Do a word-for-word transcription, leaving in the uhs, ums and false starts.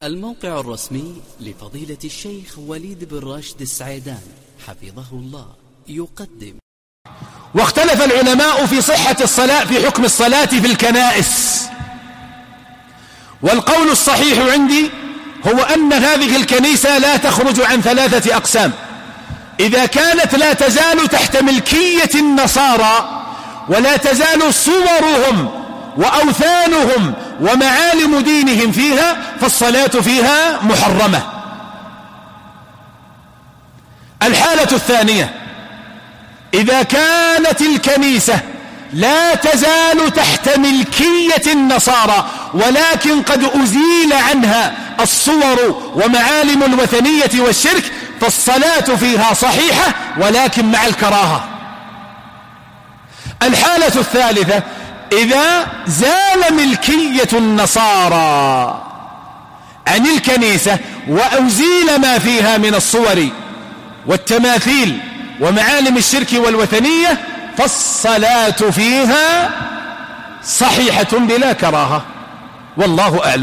الموقع الرسمي لفضيلة الشيخ وليد بن راشد السعيدان حفظه الله يقدم. واختلف العلماء في صحة الصلاة في حكم الصلاة في الكنائس، والقول الصحيح عندي هو أن هذه الكنيسة لا تخرج عن ثلاثة أقسام. إذا كانت لا تزال تحت ملكية النصارى ولا تزال صورهم وأوثانهم ومعالم دينهم فيها فالصلاة فيها محرمة. الحالة الثانية: إذا كانت الكنيسة لا تزال تحت ملكية النصارى ولكن قد أزيل عنها الصور ومعالم الوثنية والشرك فالصلاة فيها صحيحة ولكن مع الكراهة. الحالة الثالثة: إذا زال ملكية النصارى عن الكنيسة وأزيل ما فيها من الصور والتماثيل ومعالم الشرك والوثنية فالصلاة فيها صحيحة بلا كراهة، والله أعلم.